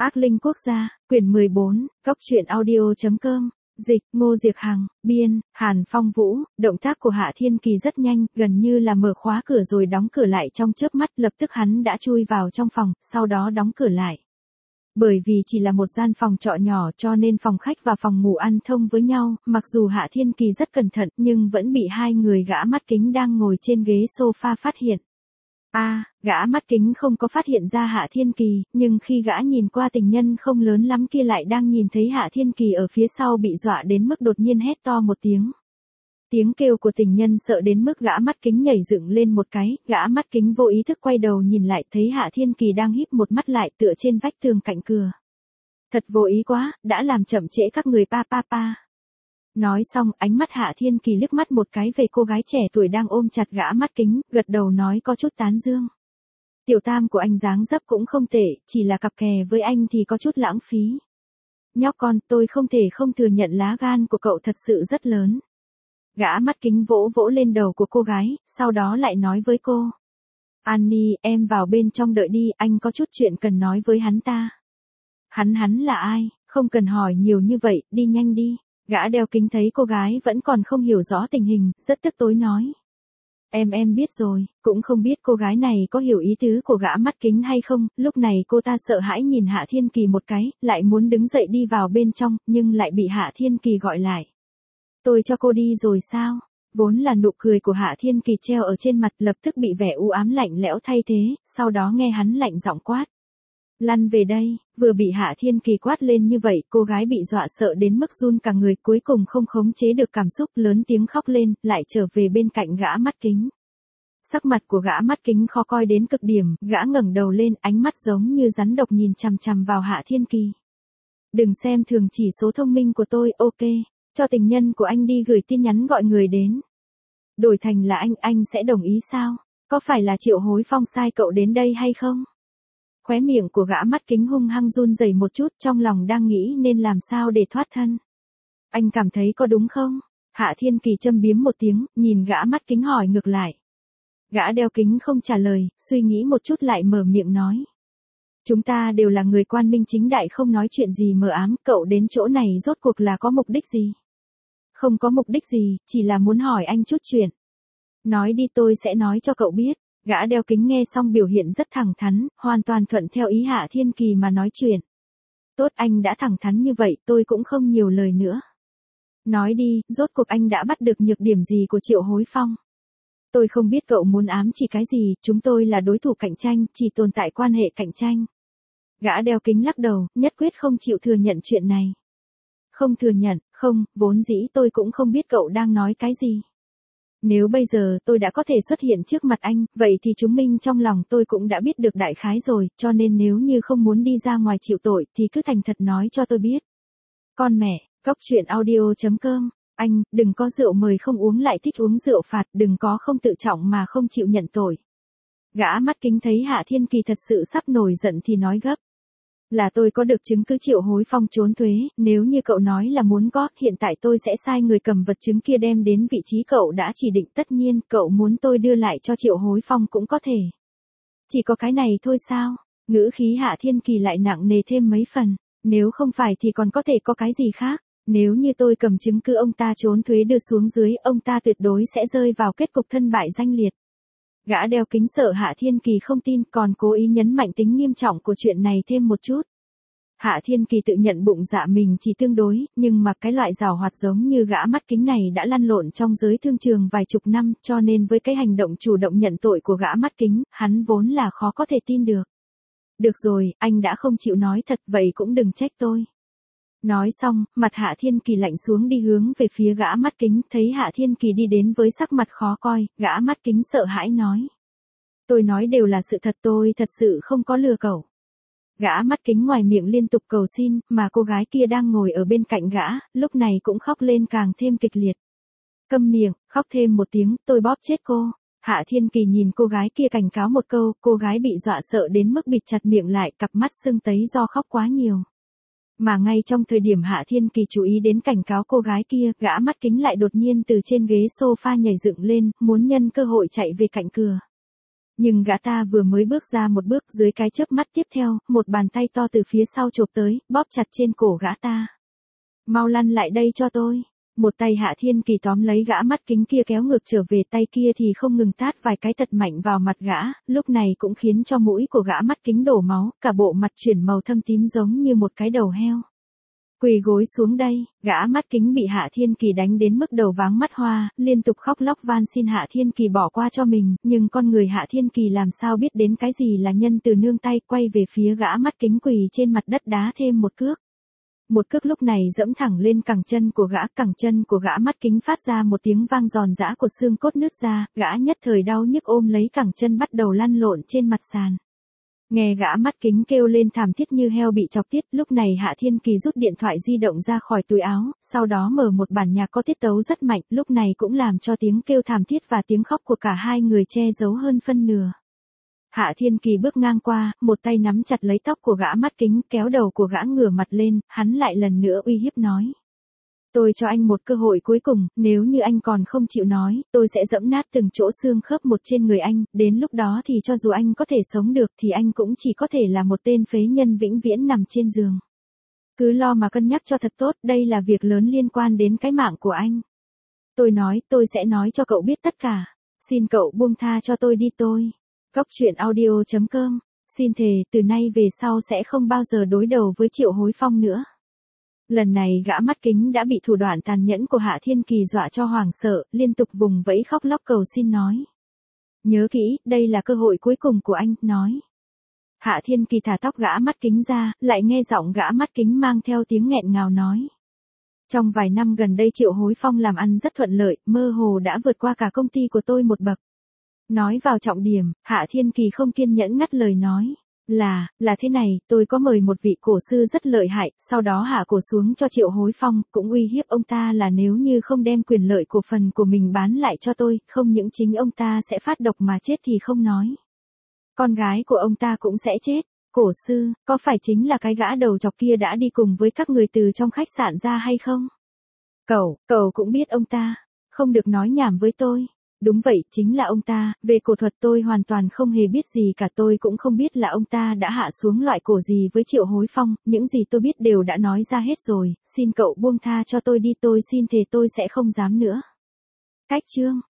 Ác linh quốc gia, quyển 14, Cốc truyện audio.com, dịch, Ngô Diệc Hằng, biên, Hàn Phong Vũ, động tác của Hạ Thiên Kỳ rất nhanh, gần như là mở khóa cửa rồi đóng cửa lại trong chớp mắt, lập tức hắn đã chui vào trong phòng, sau đó đóng cửa lại. Bởi vì chỉ là một gian phòng trọ nhỏ cho nên phòng khách và phòng ngủ ăn thông với nhau, mặc dù Hạ Thiên Kỳ rất cẩn thận nhưng vẫn bị hai người gã mắt kính đang ngồi trên ghế sofa phát hiện. Gã mắt kính không có phát hiện ra Hạ Thiên Kỳ, nhưng khi gã nhìn qua tình nhân không lớn lắm kia lại đang nhìn thấy Hạ Thiên Kỳ ở phía sau bị dọa đến mức đột nhiên hét to một tiếng. Tiếng kêu của tình nhân sợ đến mức gã mắt kính nhảy dựng lên một cái, gã mắt kính vô ý thức quay đầu nhìn lại thấy Hạ Thiên Kỳ đang híp một mắt lại tựa trên vách tường cạnh cửa. Thật vô ý quá, đã làm chậm trễ các người pa. Nói xong, ánh mắt Hạ Thiên Kỳ liếc mắt một cái về cô gái trẻ tuổi đang ôm chặt gã mắt kính, gật đầu nói có chút tán dương. Tiểu tam của anh dáng dấp cũng không tệ, chỉ là cặp kè với anh thì có chút lãng phí. Nhóc con, tôi không thể không thừa nhận lá gan của cậu thật sự rất lớn. Gã mắt kính vỗ vỗ lên đầu của cô gái, sau đó lại nói với cô. Annie, em vào bên trong đợi đi, anh có chút chuyện cần nói với hắn ta. Hắn là ai, không cần hỏi nhiều như vậy, đi nhanh đi. Gã đeo kính thấy cô gái vẫn còn không hiểu rõ tình hình, rất tức tối nói. Em biết rồi, cũng không biết cô gái này có hiểu ý tứ của gã mắt kính hay không, lúc này cô ta sợ hãi nhìn Hạ Thiên Kỳ một cái, lại muốn đứng dậy đi vào bên trong, nhưng lại bị Hạ Thiên Kỳ gọi lại. Tôi cho cô đi rồi sao? Vốn là nụ cười của Hạ Thiên Kỳ treo ở trên mặt lập tức bị vẻ u ám lạnh lẽo thay thế, sau đó nghe hắn lạnh giọng quát. Lăn về đây, vừa bị Hạ Thiên Kỳ quát lên như vậy, cô gái bị dọa sợ đến mức run cả người, cuối cùng không khống chế được cảm xúc, lớn tiếng khóc lên, lại trở về bên cạnh gã mắt kính. Sắc mặt của gã mắt kính khó coi đến cực điểm, gã ngẩng đầu lên, ánh mắt giống như rắn độc nhìn chằm chằm vào Hạ Thiên Kỳ. Đừng xem thường chỉ số thông minh của tôi, ok, cho tình nhân của anh đi gửi tin nhắn gọi người đến. Đổi thành là anh sẽ đồng ý sao? Có phải là Triệu Hối Phong sai cậu đến đây hay không? Khóe miệng của gã mắt kính hung hăng run rẩy một chút, trong lòng đang nghĩ nên làm sao để thoát thân. Anh cảm thấy có đúng không? Hạ Thiên Kỳ châm biếm một tiếng, nhìn gã mắt kính hỏi ngược lại. Gã đeo kính không trả lời, suy nghĩ một chút lại mở miệng nói. Chúng ta đều là người quan minh chính đại, không nói chuyện gì mờ ám, cậu đến chỗ này rốt cuộc là có mục đích gì? Không có mục đích gì, chỉ là muốn hỏi anh chút chuyện. Nói đi, tôi sẽ nói cho cậu biết. Gã đeo kính nghe xong biểu hiện rất thẳng thắn, hoàn toàn thuận theo ý Hạ Thiên Kỳ mà nói chuyện. Tốt, anh đã thẳng thắn như vậy, tôi cũng không nhiều lời nữa. Nói đi, rốt cuộc anh đã bắt được nhược điểm gì của Triệu Hối Phong? Tôi không biết cậu muốn ám chỉ cái gì, chúng tôi là đối thủ cạnh tranh, chỉ tồn tại quan hệ cạnh tranh. Gã đeo kính lắc đầu, nhất quyết không chịu thừa nhận chuyện này. Không thừa nhận, không, vốn dĩ tôi cũng không biết cậu đang nói cái gì. Nếu bây giờ tôi đã có thể xuất hiện trước mặt anh, vậy thì chứng minh trong lòng tôi cũng đã biết được đại khái rồi, cho nên nếu như không muốn đi ra ngoài chịu tội thì cứ thành thật nói cho tôi biết. Con mẹ, Cốc truyện audio.com, anh, đừng có rượu mời không uống lại thích uống rượu phạt, đừng có không tự trọng mà không chịu nhận tội. Gã mắt kính thấy Hạ Thiên Kỳ thật sự sắp nổi giận thì nói gấp. Là tôi có được chứng cứ Triệu Hối Phong trốn thuế, nếu như cậu nói là muốn có, hiện tại tôi sẽ sai người cầm vật chứng kia đem đến vị trí cậu đã chỉ định, tất nhiên, cậu muốn tôi đưa lại cho Triệu Hối Phong cũng có thể. Chỉ có cái này thôi sao? Ngữ khí Hạ Thiên Kỳ lại nặng nề thêm mấy phần, nếu không phải thì còn có thể có cái gì khác, nếu như tôi cầm chứng cứ ông ta trốn thuế đưa xuống dưới, ông ta tuyệt đối sẽ rơi vào kết cục thân bại danh liệt. Gã đeo kính sợ Hạ Thiên Kỳ không tin, còn cố ý nhấn mạnh tính nghiêm trọng của chuyện này thêm một chút. Hạ Thiên Kỳ tự nhận bụng dạ mình chỉ tương đối, nhưng mà cái loại giảo hoạt giống như gã mắt kính này đã lăn lộn trong giới thương trường vài chục năm, cho nên với cái hành động chủ động nhận tội của gã mắt kính, hắn vốn là khó có thể tin được. Được rồi, anh đã không chịu nói thật, vậy cũng đừng trách tôi. Nói xong, mặt Hạ Thiên Kỳ lạnh xuống đi hướng về phía gã mắt kính, thấy Hạ Thiên Kỳ đi đến với sắc mặt khó coi, gã mắt kính sợ hãi nói. Tôi nói đều là sự thật, tôi thật sự không có lừa cậu. Gã mắt kính ngoài miệng liên tục cầu xin, mà cô gái kia đang ngồi ở bên cạnh gã, lúc này cũng khóc lên càng thêm kịch liệt. Câm miệng, khóc thêm một tiếng, tôi bóp chết cô. Hạ Thiên Kỳ nhìn cô gái kia cảnh cáo một câu, cô gái bị dọa sợ đến mức bịt chặt miệng lại, cặp mắt sưng tấy do khóc quá nhiều. Mà ngay trong thời điểm Hạ Thiên Kỳ chú ý đến cảnh cáo cô gái kia, gã mắt kính lại đột nhiên từ trên ghế sofa nhảy dựng lên, muốn nhân cơ hội chạy về cạnh cửa. Nhưng gã ta vừa mới bước ra một bước, dưới cái chớp mắt tiếp theo, một bàn tay to từ phía sau chộp tới, bóp chặt trên cổ gã ta. Mau lăn lại đây cho tôi. Một tay Hạ Thiên Kỳ tóm lấy gã mắt kính kia kéo ngược trở về, tay kia thì không ngừng tát vài cái thật mạnh vào mặt gã, lúc này cũng khiến cho mũi của gã mắt kính đổ máu, cả bộ mặt chuyển màu thâm tím giống như một cái đầu heo. Quỳ gối xuống đây, gã mắt kính bị Hạ Thiên Kỳ đánh đến mức đầu váng mắt hoa, liên tục khóc lóc van xin Hạ Thiên Kỳ bỏ qua cho mình, nhưng con người Hạ Thiên Kỳ làm sao biết đến cái gì là nhân từ, nương tay quay về phía gã mắt kính quỳ trên mặt đất đá thêm một cước. Một cước lúc này dẫm thẳng lên cẳng chân của gã, cẳng chân của gã mắt kính phát ra một tiếng vang giòn giã của xương cốt nứt ra, gã nhất thời đau nhức ôm lấy cẳng chân bắt đầu lăn lộn trên mặt sàn. Nghe gã mắt kính kêu lên thảm thiết như heo bị chọc tiết, lúc này Hạ Thiên Kỳ rút điện thoại di động ra khỏi túi áo, sau đó mở một bản nhạc có tiết tấu rất mạnh, lúc này cũng làm cho tiếng kêu thảm thiết và tiếng khóc của cả hai người che giấu hơn phân nửa. Hạ Thiên Kỳ bước ngang qua, một tay nắm chặt lấy tóc của gã mắt kính, kéo đầu của gã ngửa mặt lên, hắn lại lần nữa uy hiếp nói. Tôi cho anh một cơ hội cuối cùng, nếu như anh còn không chịu nói, tôi sẽ giẫm nát từng chỗ xương khớp một trên người anh, đến lúc đó thì cho dù anh có thể sống được thì anh cũng chỉ có thể là một tên phế nhân vĩnh viễn nằm trên giường. Cứ lo mà cân nhắc cho thật tốt, đây là việc lớn liên quan đến cái mạng của anh. Tôi nói, tôi sẽ nói cho cậu biết tất cả. Xin cậu buông tha cho tôi đi tôi. Góc truyện audio.com, xin thề, từ nay về sau sẽ không bao giờ đối đầu với Triệu Hối Phong nữa. Lần này gã mắt kính đã bị thủ đoạn tàn nhẫn của Hạ Thiên Kỳ dọa cho hoảng sợ, liên tục vùng vẫy khóc lóc cầu xin nói. Nhớ kỹ, đây là cơ hội cuối cùng của anh, nói. Hạ Thiên Kỳ thả tóc gã mắt kính ra, lại nghe giọng gã mắt kính mang theo tiếng nghẹn ngào nói. Trong vài năm gần đây Triệu Hối Phong làm ăn rất thuận lợi, mơ hồ đã vượt qua cả công ty của tôi một bậc. Nói vào trọng điểm, Hạ Thiên Kỳ không kiên nhẫn ngắt lời nói. Là thế này, tôi có mời một vị cổ sư rất lợi hại, sau đó hạ cổ xuống cho Triệu Hối Phong, cũng uy hiếp ông ta là nếu như không đem quyền lợi cổ phần của mình bán lại cho tôi, không những chính ông ta sẽ phát độc mà chết thì không nói. Con gái của ông ta cũng sẽ chết. Cổ sư, có phải chính là cái gã đầu chọc kia đã đi cùng với các người từ trong khách sạn ra hay không? Cậu cũng biết ông ta. Không được nói nhảm với tôi. Đúng vậy, chính là ông ta, về cổ thuật tôi hoàn toàn không hề biết gì cả, tôi cũng không biết là ông ta đã hạ xuống loại cổ gì với Triệu Hối Phong, những gì tôi biết đều đã nói ra hết rồi, xin cậu buông tha cho tôi đi, tôi xin thề tôi sẽ không dám nữa. Cách chương